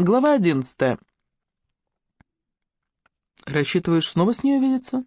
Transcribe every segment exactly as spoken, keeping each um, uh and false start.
Глава одиннадцатая. «Рассчитываешь снова с ней увидеться?»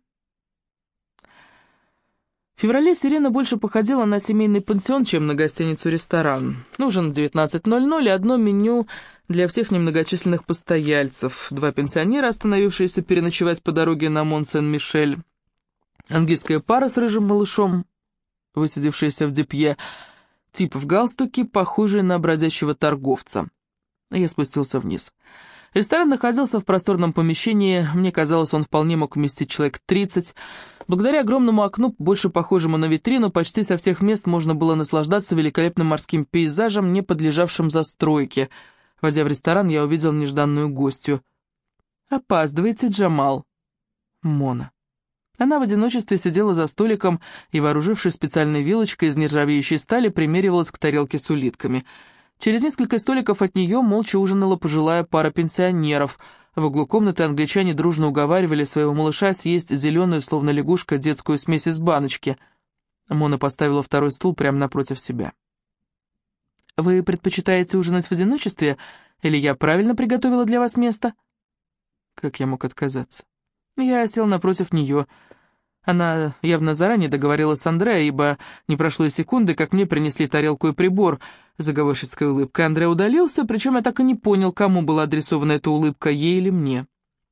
В феврале Сирена больше походила на семейный пансион, чем на гостиницу-ресторан. Ужин в девятнадцать ноль ноль и одно меню для всех немногочисленных постояльцев. Два пенсионера, остановившиеся переночевать по дороге на Мон-Сен-Мишель. Английская пара с рыжим малышом, высадившаяся в Дипье. Тип в галстуке, похожий на бродячего торговца. Я спустился вниз. Ресторан находился в просторном помещении, мне казалось, он вполне мог вместить человек тридцать. Благодаря огромному окну, больше похожему на витрину, почти со всех мест можно было наслаждаться великолепным морским пейзажем, не подлежавшим застройке. Войдя в ресторан, я увидел нежданную гостью. «Опаздываете, Джамал?» Мона. Она в одиночестве сидела за столиком и, вооружившись специальной вилочкой из нержавеющей стали, примеривалась к тарелке с улитками. Через несколько столиков от нее молча ужинала пожилая пара пенсионеров. В углу комнаты англичане дружно уговаривали своего малыша съесть зеленую, словно лягушка, детскую смесь из баночки. Мона поставила второй стул прямо напротив себя. «Вы предпочитаете ужинать в одиночестве, или я правильно приготовила для вас место?» Как я мог отказаться? Я сел напротив нее. Она явно заранее договорилась с Андре, ибо не прошло и секунды, как мне принесли тарелку и прибор. Заговорщицкой улыбкой Андре удалился, причем я так и не понял, кому была адресована эта улыбка, ей или мне.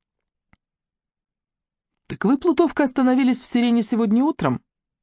«Так вы, плутовка, остановились в Сирене сегодня утром?»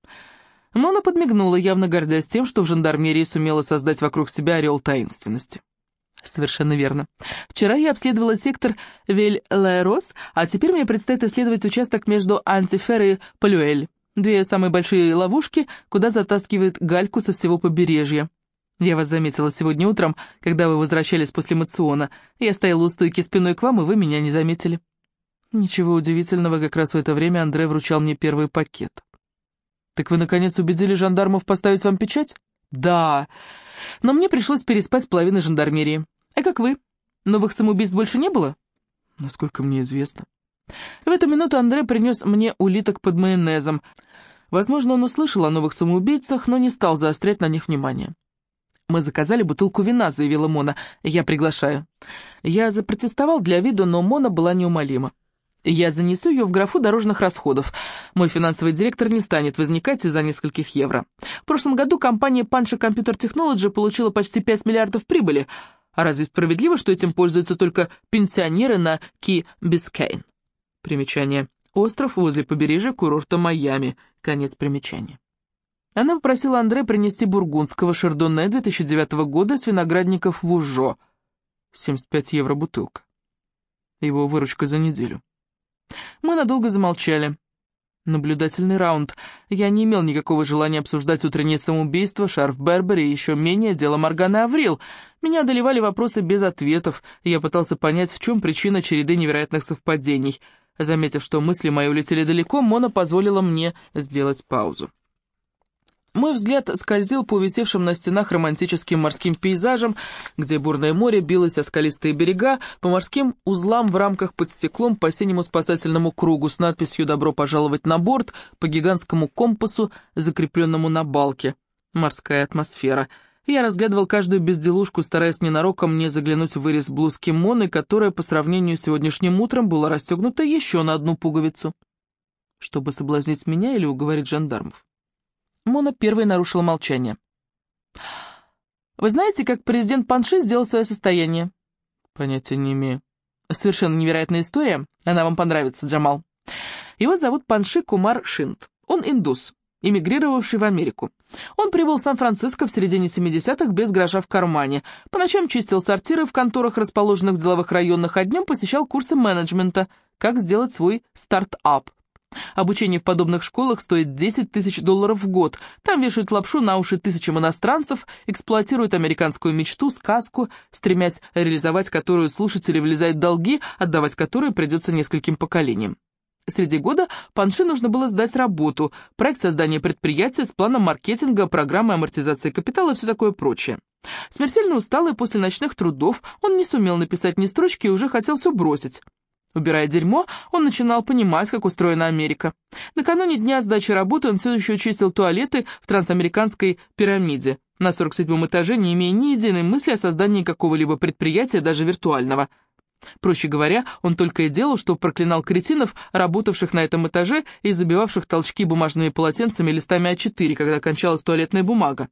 Мона подмигнула, явно гордясь тем, что в жандармерии сумела создать вокруг себя ореол таинственности. «Совершенно верно. Вчера я обследовала сектор Виль-Лэ-Рос, а теперь мне предстоит исследовать участок между Антифер и Палюэль. Две самые большие ловушки, куда затаскивает гальку со всего побережья. Я вас заметила сегодня утром, когда вы возвращались после мациона. Я стояла у стойки спиной к вам, и вы меня не заметили». Ничего удивительного, как раз в это время Андре вручал мне первый пакет. «Так вы, наконец, убедили жандармов поставить вам печать?» «Да, но мне пришлось переспать с половиной жандармерии. А как вы? Новых самоубийств больше не было?» «Насколько мне известно». В эту минуту Андре принес мне улиток под майонезом. Возможно, он услышал о новых самоубийцах, но не стал заострять на них внимание. «Мы заказали бутылку вина», — заявила Мона. «Я приглашаю». Я запротестовал для виду, но Мона была неумолима. «Я занесу ее в графу дорожных расходов. Мой финансовый директор не станет возникать из-за нескольких евро. В прошлом году компания Pancha Computer Technology получила почти пять миллиардов прибыли. А разве справедливо, что этим пользуются только пенсионеры на Ки-Бискейн?» Примечание. Остров возле побережья курорта Майами. Конец примечания. Она попросила Андре принести бургундского шардоне две тысячи девятого года с виноградников Вужо. семьдесят пять евро бутылка. Его выручка за неделю. Мы надолго замолчали. Наблюдательный раунд. Я не имел никакого желания обсуждать утреннее самоубийство, шарф Бербери и еще менее дело Морганы Аврил. Меня одолевали вопросы без ответов, и я пытался понять, в чем причина череды невероятных совпадений. Заметив, что мысли мои улетели далеко, Мона позволила мне сделать паузу. Мой взгляд скользил по висевшим на стенах романтическим морским пейзажам, где бурное море билось о скалистые берега, по морским узлам в рамках под стеклом, по синему спасательному кругу с надписью «Добро пожаловать на борт», по гигантскому компасу, закрепленному на балке. Морская атмосфера. Я разглядывал каждую безделушку, стараясь ненароком не заглянуть в вырез блузки Моны, которая по сравнению с сегодняшним утром была расстегнута еще на одну пуговицу. Чтобы соблазнить меня или уговорить жандармов? Мона первой нарушила молчание. «Вы знаете, как президент Панши сделал свое состояние?» «Понятия не имею». «Совершенно невероятная история. Она вам понравится, Джамал. Его зовут Панши Кумар Шинд. Он индус, эмигрировавший в Америку. Он прибыл в Сан-Франциско в середине семидесятых без гроша в кармане. По ночам чистил сортиры в конторах, расположенных в деловых районах, а днем посещал курсы менеджмента, как сделать свой стартап. Обучение в подобных школах стоит десять тысяч долларов в год. Там вешают лапшу на уши тысячам иностранцев, эксплуатируют американскую мечту, сказку, стремясь реализовать которую слушатели влезают в долги, отдавать которые придется нескольким поколениям. Среди года Панши нужно было сдать работу, проект создания предприятия с планом маркетинга, программой амортизации капитала и все такое прочее. Смертельно усталый после ночных трудов, он не сумел написать ни строчки и уже хотел все бросить. Убирая дерьмо, он начинал понимать, как устроена Америка. Накануне дня сдачи работы он все еще чистил туалеты в трансамериканской пирамиде. на сорок седьмом этаже, не имея ни единой мысли о создании какого-либо предприятия, даже виртуального. Проще говоря, он только и делал, что проклинал кретинов, работавших на этом этаже и забивавших толчки бумажными полотенцами и листами а четыре, когда кончалась туалетная бумага.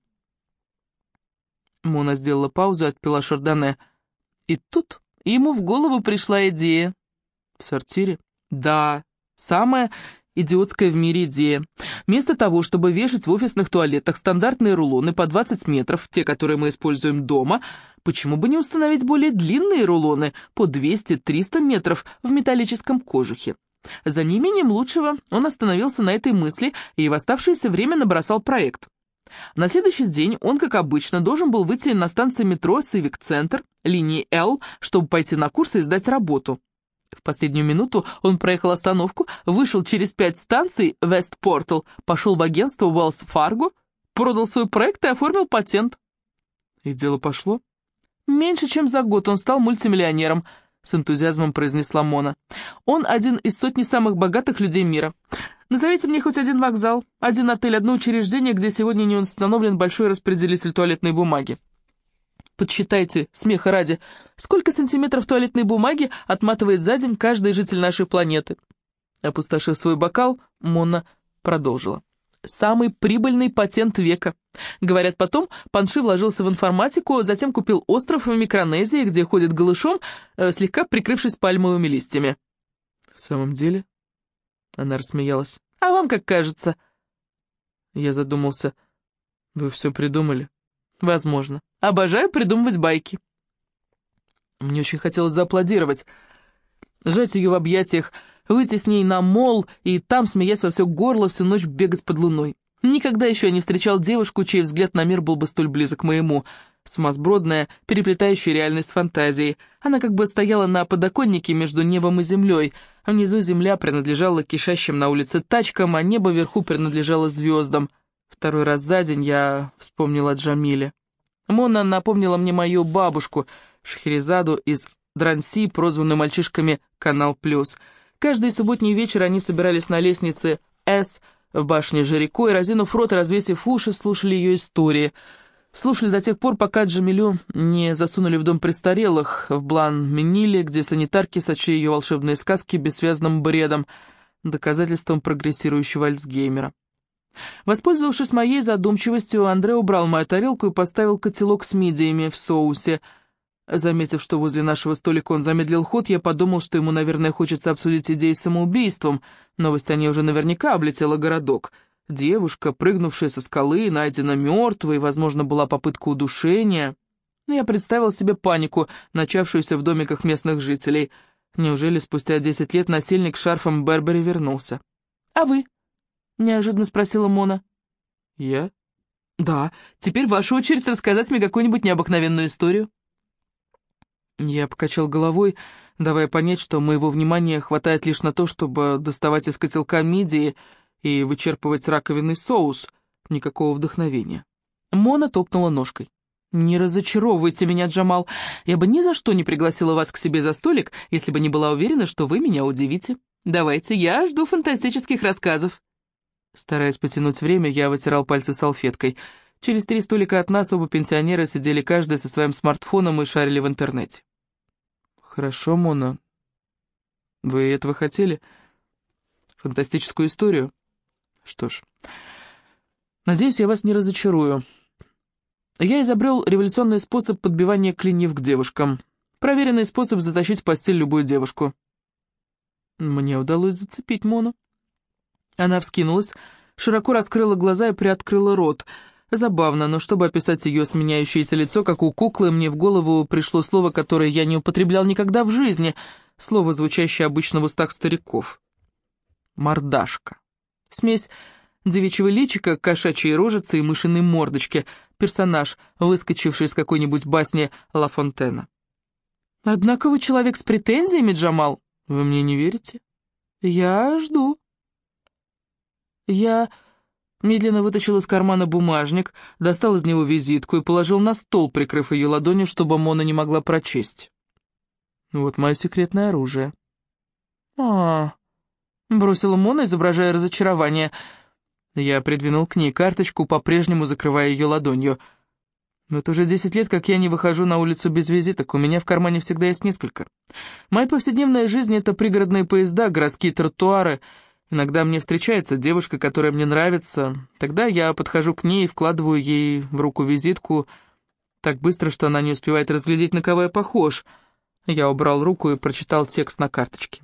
Мона сделала паузу и отпила шардоне. И тут ему в голову пришла идея. В сортире? Да, самая идиотская в мире идея. Вместо того, чтобы вешать в офисных туалетах стандартные рулоны по двадцать метров, те, которые мы используем дома, почему бы не установить более длинные рулоны по двести-триста метров в металлическом кожухе? За неимением лучшего он остановился на этой мысли и в оставшееся время набросал проект. На следующий день он, как обычно, должен был выйти на станции метро «Сивик-центр» линии Л, чтобы пойти на курсы и сдать работу. В последнюю минуту он проехал остановку, вышел через пять станций Вестпортал, пошел в агентство Уэллс Фарго, продал свой проект и оформил патент. И дело пошло. Меньше чем за год он стал мультимиллионером, с энтузиазмом произнесла Мона. Он один из сотни самых богатых людей мира. Назовите мне хоть один вокзал, один отель, одно учреждение, где сегодня не установлен большой распределитель туалетной бумаги. Подсчитайте, смеха ради, сколько сантиметров туалетной бумаги отматывает за день каждый житель нашей планеты. Опустошив свой бокал, Мона продолжила. Самый прибыльный патент века. Говорят, потом Панши вложился в информатику, затем купил остров в Микронезии, где ходит голышом, слегка прикрывшись пальмовыми листьями. В самом деле? Она рассмеялась. А вам как кажется? Я задумался. Вы все придумали? Возможно. Обожаю придумывать байки. Мне очень хотелось зааплодировать, сжать ее в объятиях, выйти с ней на мол и там, смеясь во все горло, всю ночь бегать под луной. Никогда еще я не встречал девушку, чей взгляд на мир был бы столь близок моему. Сумасбродная, переплетающая реальность с фантазией. Она как бы стояла на подоконнике между небом и землей. Внизу земля принадлежала кишащим на улице тачкам, а небо вверху принадлежало звездам. Второй раз за день я вспомнила Джамиле. Мона напомнила мне мою бабушку, Шахерезаду из Дранси, прозванную мальчишками «Канал Плюс». Каждый субботний вечер они собирались на лестнице «С» в башне Жирико и, разинув рот и развесив уши, слушали ее истории. Слушали до тех пор, пока Джамилю не засунули в дом престарелых в Блан-Мениле, где санитарки сочли ее волшебные сказки бессвязным бредом, доказательством прогрессирующего Альцгеймера. Воспользовавшись моей задумчивостью, Андре убрал мою тарелку и поставил котелок с мидиями в соусе. Заметив, что возле нашего столика он замедлил ход, я подумал, что ему, наверное, хочется обсудить идеи с самоубийством. Новость о ней уже наверняка облетела городок. Девушка, прыгнувшая со скалы, найдена мертвой, возможно, была попытка удушения. Но я представил себе панику, начавшуюся в домиках местных жителей. Неужели спустя десять лет насильник с шарфом Бербери вернулся? «А вы?» — неожиданно спросила Мона. «Я?» «Да, теперь ваша очередь рассказать мне какую-нибудь необыкновенную историю». Я покачал головой, давая понять, что моего внимания хватает лишь на то, чтобы доставать из котелка мидии и вычерпывать раковинный соус. Никакого вдохновения. Мона топнула ножкой. «Не разочаровывайте меня, Джамал. Я бы ни за что не пригласила вас к себе за столик, если бы не была уверена, что вы меня удивите. Давайте, я жду фантастических рассказов». Стараясь потянуть время, я вытирал пальцы салфеткой. Через три столика от нас оба пенсионера сидели каждый со своим смартфоном и шарили в интернете. «Хорошо, Мона. Вы этого хотели? Фантастическую историю? Что ж, надеюсь, я вас не разочарую. Я изобрел революционный способ подбивания клиньев к девушкам. Проверенный способ затащить в постель любую девушку». Мне удалось зацепить Мону. Она вскинулась, широко раскрыла глаза и приоткрыла рот. Забавно, но чтобы описать ее сменяющееся лицо, как у куклы, мне в голову пришло слово, которое я не употреблял никогда в жизни, слово, звучащее обычно в устах стариков. Мордашка. Смесь девичьего личика, кошачьей рожицы и мышиной мордочки, персонаж, выскочивший из какой-нибудь басни Ла Фонтена. «Однако вы человек с претензиями, Джамал. Вы мне не верите? Я жду». Я медленно вытащил из кармана бумажник, достал из него визитку и положил на стол, прикрыв ее ладонью, чтобы Мона не могла прочесть. «Вот мое секретное оружие». «А-а-а», бросила Мона, изображая разочарование. Я придвинул к ней карточку, по-прежнему закрывая ее ладонью. Вот уже десять лет, как я не выхожу на улицу без визиток, у меня в кармане всегда есть несколько. Моя повседневная жизнь — это пригородные поезда, городские тротуары. Иногда мне встречается девушка, которая мне нравится. Тогда я подхожу к ней и вкладываю ей в руку визитку так быстро, что она не успевает разглядеть, на кого я похож. Я убрал руку и прочитал текст на карточке.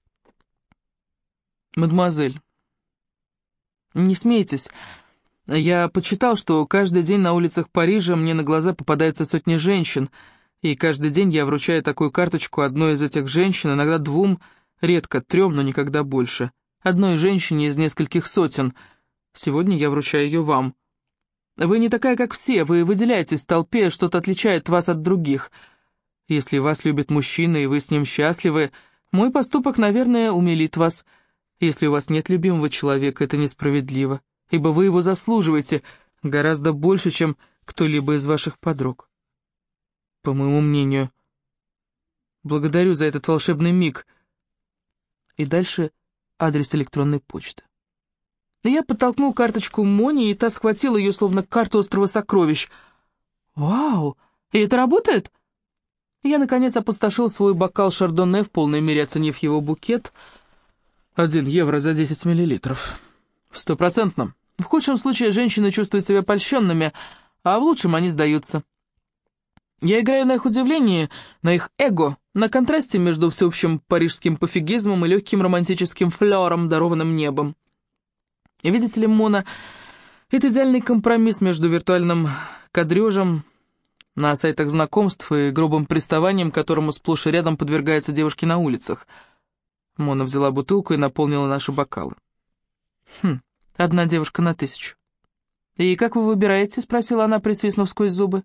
«Мадемуазель, не смейтесь. Я почитал, что каждый день на улицах Парижа мне на глаза попадаются сотни женщин, и каждый день я вручаю такую карточку одной из этих женщин, иногда двум, редко трем, но никогда больше. Одной женщине из нескольких сотен. Сегодня я вручаю ее вам. Вы не такая, как все, вы выделяетесь в толпе, что-то отличает вас от других. Если вас любит мужчина, и вы с ним счастливы, мой поступок, наверное, умилит вас. Если у вас нет любимого человека, это несправедливо, ибо вы его заслуживаете гораздо больше, чем кто-либо из ваших подруг. По моему мнению, благодарю за этот волшебный миг». И дальше адрес электронной почты. Я подтолкнул карточку Моне, и та схватила ее, словно карту острова сокровищ. «Вау! И это работает?» Я, наконец, опустошил свой бокал шардоне, в полной мере оценив его букет. Один евро за десять миллилитров. Стопроцентно. В худшем случае женщины чувствуют себя польщенными, а в лучшем они сдаются. Я играю на их удивлении, на их эго, на контрасте между всеобщим парижским пофигизмом и легким романтическим флером, дарованным небом. И видите ли, Мона, это идеальный компромисс между виртуальным кадрежем на сайтах знакомств и грубым приставанием, которому сплошь и рядом подвергаются девушки на улицах. Мона взяла бутылку и наполнила наши бокалы. «Хм, одна девушка на тысячу». «И как вы выбираете?» — спросила она, присвистнув сквозь зубы.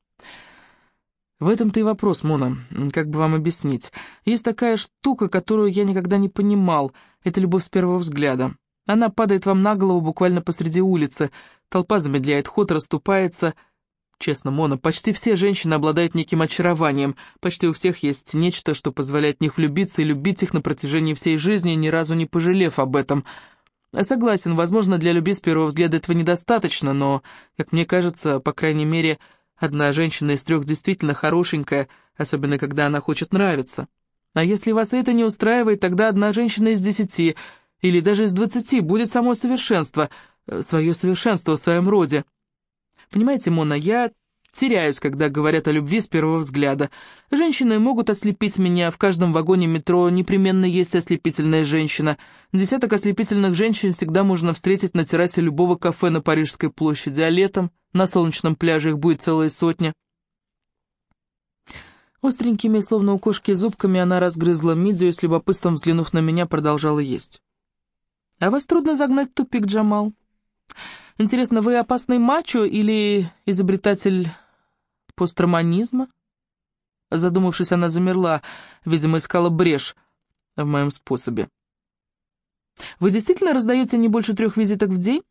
В этом-то и вопрос, Мона. Как бы вам объяснить? Есть такая штука, которую я никогда не понимал. Это любовь с первого взгляда. Она падает вам на голову буквально посреди улицы. Толпа замедляет ход, расступается. Честно, Мона, почти все женщины обладают неким очарованием. Почти у всех есть нечто, что позволяет в них влюбиться и любить их на протяжении всей жизни, ни разу не пожалев об этом. Согласен, возможно, для любви с первого взгляда этого недостаточно, но, как мне кажется, по крайней мере, одна женщина из трех действительно хорошенькая, особенно когда она хочет нравиться. А если вас это не устраивает, тогда одна женщина из десяти или даже из двадцати будет само совершенство, свое совершенство в своем роде. Понимаете, Мона, я теряюсь, когда говорят о любви с первого взгляда. Женщины могут ослепить меня, в каждом вагоне метро непременно есть ослепительная женщина. Десяток ослепительных женщин всегда можно встретить на террасе любого кафе на Парижской площади, а летом на солнечном пляже их будет целая сотня. Остренькими, словно у кошки зубками, она разгрызла мидию и с любопытством, взглянув на меня, продолжала есть. «А вас трудно загнать в тупик, Джамал? Интересно, вы опасный мачо или изобретатель построманизма?» Задумавшись, она замерла, видимо, искала брешь в моем способе. «Вы действительно раздаете не больше трех визиток в день?»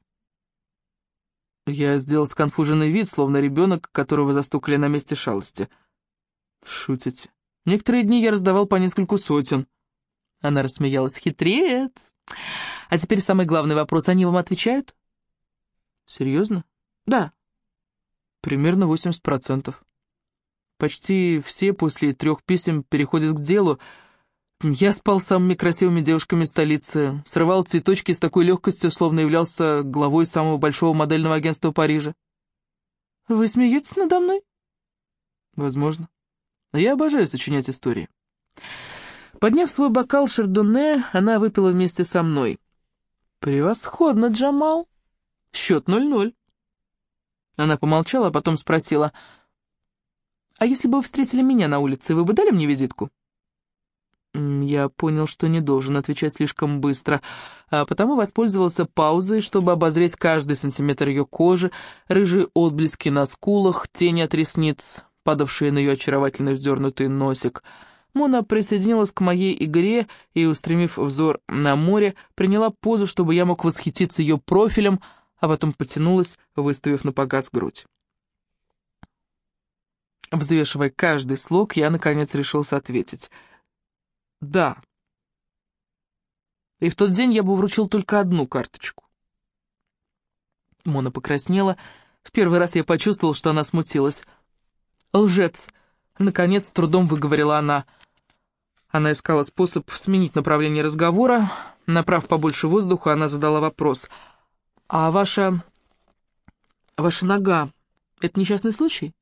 Я сделал сконфуженный вид, словно ребенок, которого застукали на месте шалости. «Шутите? Некоторые дни я раздавал по нескольку сотен». Она рассмеялась. «Хитрец! А теперь самый главный вопрос. Они вам отвечают?» «Серьезно?» «Да». «Примерно восемьдесят процентов. Почти все после трех писем переходят к делу. Я спал с самыми красивыми девушками столицы, срывал цветочки с такой легкостью, словно являлся главой самого большого модельного агентства Парижа». «Вы смеетесь надо мной?» «Возможно. Я обожаю сочинять истории». Подняв свой бокал шардоне, она выпила вместе со мной. «Превосходно, Джамал. Счет ноль-ноль». Она помолчала, а потом спросила: «А если бы вы встретили меня на улице, вы бы дали мне визитку?» Я понял, что не должен отвечать слишком быстро, а потому воспользовался паузой, чтобы обозреть каждый сантиметр ее кожи, рыжие отблески на скулах, тени от ресниц, падавшие на ее очаровательно вздернутый носик. Мона присоединилась к моей игре и, устремив взор на море, приняла позу, чтобы я мог восхититься ее профилем, а потом потянулась, выставив напоказ грудь. Взвешивая каждый слог, я, наконец, решился ответить: «Да». И в тот день я бы вручил только одну карточку. Мона покраснела, В первый раз я почувствовал, что она смутилась. «Лжец!» — наконец с трудом выговорила она. Она искала способ сменить направление разговора. Направив побольше воздуха, она задала вопрос. «А ваша... ваша нога — это несчастный случай?»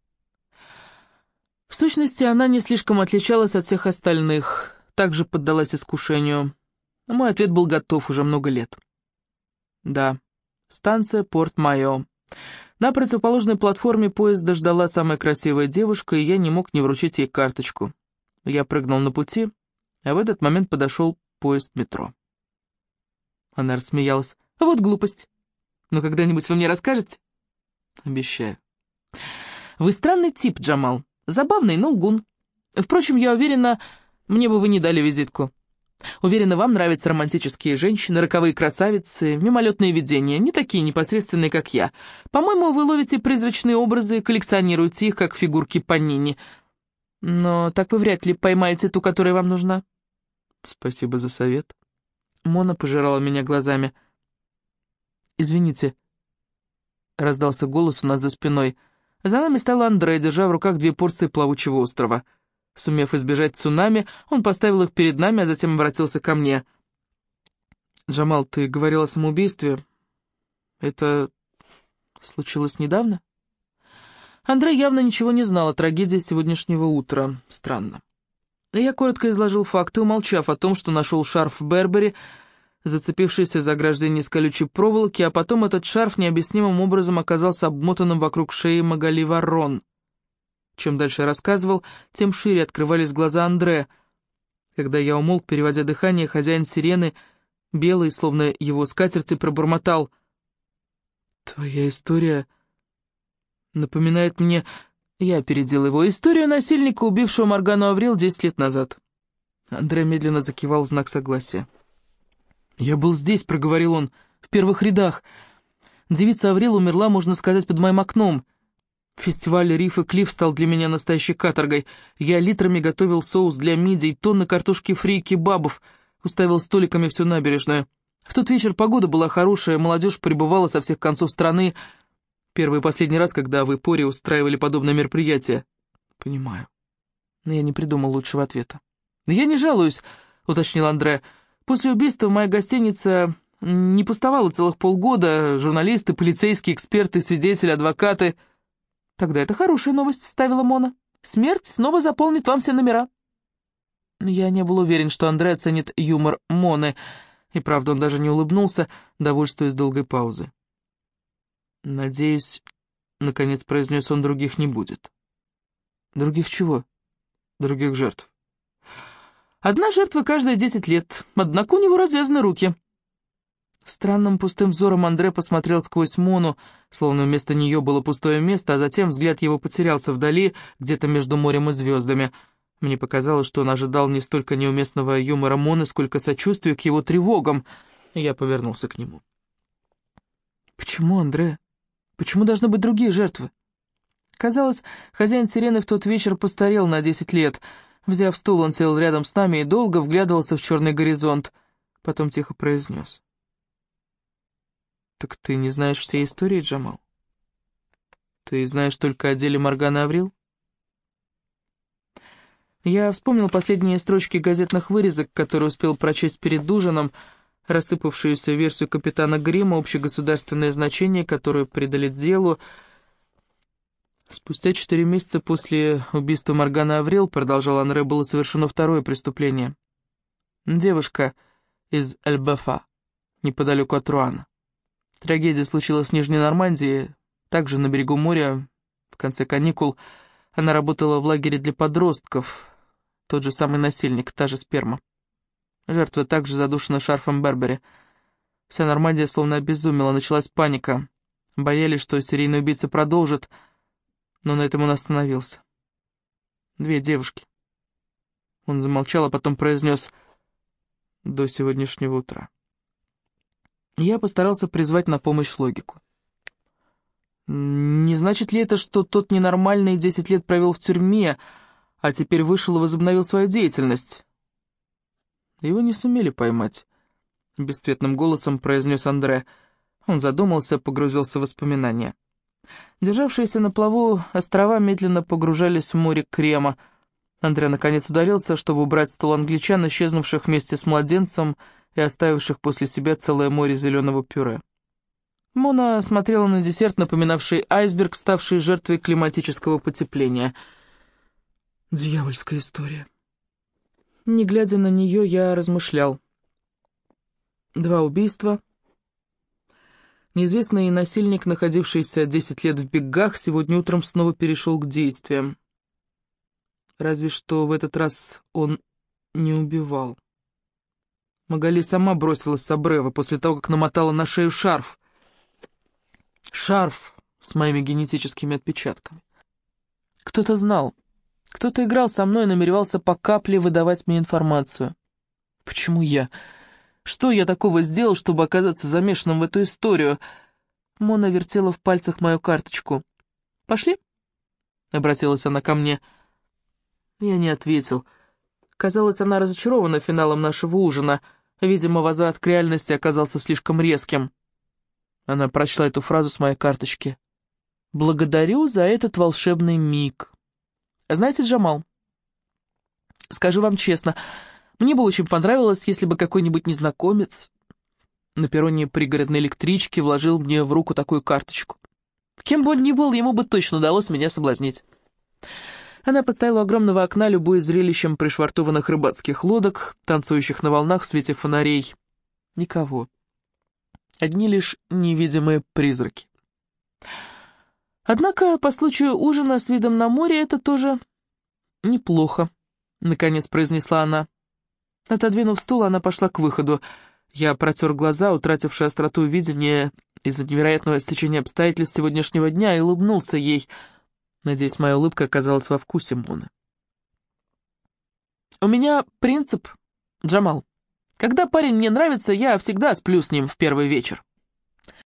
В сущности, она не слишком отличалась от всех остальных, также поддалась искушению. Мой ответ был готов уже много лет. Да, станция Порт-Майо. На противоположной платформе поезда ждала самая красивая девушка, и я не мог не вручить ей карточку. Я прыгнул на пути, а в этот момент подошел поезд метро. Она рассмеялась. «Вот глупость. Но когда-нибудь вы мне расскажете?» «Обещаю». «Вы странный тип, Джамал. Забавный, но лгун. Впрочем, я уверена, мне бы вы не дали визитку. Уверена, вам нравятся романтические женщины, роковые красавицы, мимолетные видения, не такие непосредственные, как я. По-моему, вы ловите призрачные образы и коллекционируете их, как фигурки Панини. Но так вы вряд ли поймаете ту, которая вам нужна». «Спасибо за совет». Мона пожирала меня глазами. «Извините», — раздался голос у нас за спиной. За нами стал Андре, держа в руках две порции плавучего острова. Сумев избежать цунами, он поставил их перед нами, а затем обратился ко мне. «Джамал, ты говорил о самоубийстве. Это случилось недавно?» Андре явно ничего не знал о трагедии сегодняшнего утра. Странно. Я коротко изложил факты, умолчав о том, что нашел шарф Бербери, зацепившийся за ограждение из колючей проволоки, а потом этот шарф необъяснимым образом оказался обмотанным вокруг шеи Магали Варрон. Чем дальше я рассказывал, тем шире открывались глаза Андре. Когда я умолк, переводя дыхание, хозяин сирены, белый, словно его скатерти, пробормотал: «Твоя история напоминает мне...» Я опередил его. «Историю насильника, убившего Моргану Аврил десять лет назад». Андре медленно закивал в знак согласия. «Я был здесь», — проговорил он, — «в первых рядах. Девица Аврил умерла, можно сказать, под моим окном. Фестиваль «Риф и Клифф» стал для меня настоящей каторгой. Я литрами готовил соус для мидий, тонны картошки фри и кебабов, уставил столиками всю набережную. В тот вечер погода была хорошая, молодежь прибывала со всех концов страны. Первый и последний раз, когда в Ипоре устраивали подобное мероприятие». «Понимаю. Но я не придумал лучшего ответа». «Я не жалуюсь», — уточнил Андре. «После убийства моя гостиница не пустовала целых полгода. Журналисты, полицейские, эксперты, свидетели, адвокаты...» «Тогда это хорошая новость», — вставила Мона. «Смерть снова заполнит вам все номера». Я не был уверен, что Андре оценит юмор Моны, и правда, он даже не улыбнулся, довольствуясь долгой паузой. «Надеюсь, — наконец произнес он, — других не будет». «Других чего?» «Других жертв». «Одна жертва каждые десять лет, однако у него развязаны руки». Странным пустым взором Андре посмотрел сквозь Мону, словно вместо нее было пустое место, а затем взгляд его потерялся вдали, где-то между морем и звездами. Мне показалось, что он ожидал не столько неуместного юмора Моны, сколько сочувствия к его тревогам, и я повернулся к нему. «Почему, Андре? Почему должны быть другие жертвы?» Казалось, хозяин сирены в тот вечер постарел на десять лет. Взяв стул, он сел рядом с нами и долго вглядывался в черный горизонт. Потом тихо произнес: «Так ты не знаешь всей истории, Джамал? Ты знаешь только о деле Морганы Аврил?» Я вспомнил последние строчки газетных вырезок, которые успел прочесть перед ужином, рассыпавшуюся версию капитана Грима, общегосударственное значение, которое придали делу. Спустя четыре месяца после убийства Морганы Аврил, продолжал Анре, было совершено второе преступление. Девушка из Эль-Бафа, неподалеку от Руана. Трагедия случилась в Нижней Нормандии, также на берегу моря, в конце каникул. Она работала в лагере для подростков, тот же самый насильник, та же сперма. Жертва также задушена шарфом Бербери. Вся Нормандия словно обезумела, началась паника. Боялись, что серийный убийца продолжит, но на этом он остановился. Две девушки. Он замолчал, а потом произнес: «До сегодняшнего утра». Я постарался призвать на помощь логику. Не значит ли это, что тот ненормальный десять лет провел в тюрьме, а теперь вышел и возобновил свою деятельность? Его не сумели поймать, — бесцветным голосом произнес Андре. Он задумался, погрузился в воспоминания. Державшиеся на плаву острова медленно погружались в море крема. Андре наконец удалился, чтобы убрать стол англичан, исчезнувших вместе с младенцем и оставивших после себя целое море зеленого пюре. Мона смотрела на десерт, напоминавший айсберг, ставший жертвой климатического потепления. Дьявольская история. Не глядя на нее, я размышлял. Два убийства. Неизвестный насильник, находившийся десять лет в бегах, сегодня утром снова перешел к действиям. Разве что в этот раз он не убивал. Магали сама бросилась с обрыва после того, как намотала на шею шарф. Шарф с моими генетическими отпечатками. Кто-то знал. Кто-то играл со мной и намеревался по капле выдавать мне информацию. Почему я? Что я такого сделал, чтобы оказаться замешанным в эту историю? Мона вертела в пальцах мою карточку. «Пошли?» — обратилась она ко мне. Я не ответил. Казалось, она разочарована финалом нашего ужина. Видимо, возврат к реальности оказался слишком резким. Она прочла эту фразу с моей карточки. «Благодарю за этот волшебный миг». Знаете, Джамал, скажу вам честно, мне бы очень понравилось, если бы какой-нибудь незнакомец на перроне пригородной электрички вложил мне в руку такую карточку. Кем бы он ни был, ему бы точно удалось меня соблазнить. Она постояла у огромного окна, любуясь зрелищем пришвартованных рыбацких лодок, танцующих на волнах в свете фонарей. Никого. Одни лишь невидимые призраки. Однако по случаю ужина с видом на море это тоже неплохо, наконец произнесла она. Отодвинув стул, она пошла к выходу. Я протер глаза, утративший остроту видения из-за невероятного стечения обстоятельств сегодняшнего дня, и улыбнулся ей. Надеюсь, моя улыбка оказалась во вкусе Моны. У меня принцип, Джамал. Когда парень мне нравится, я всегда сплю с ним в первый вечер.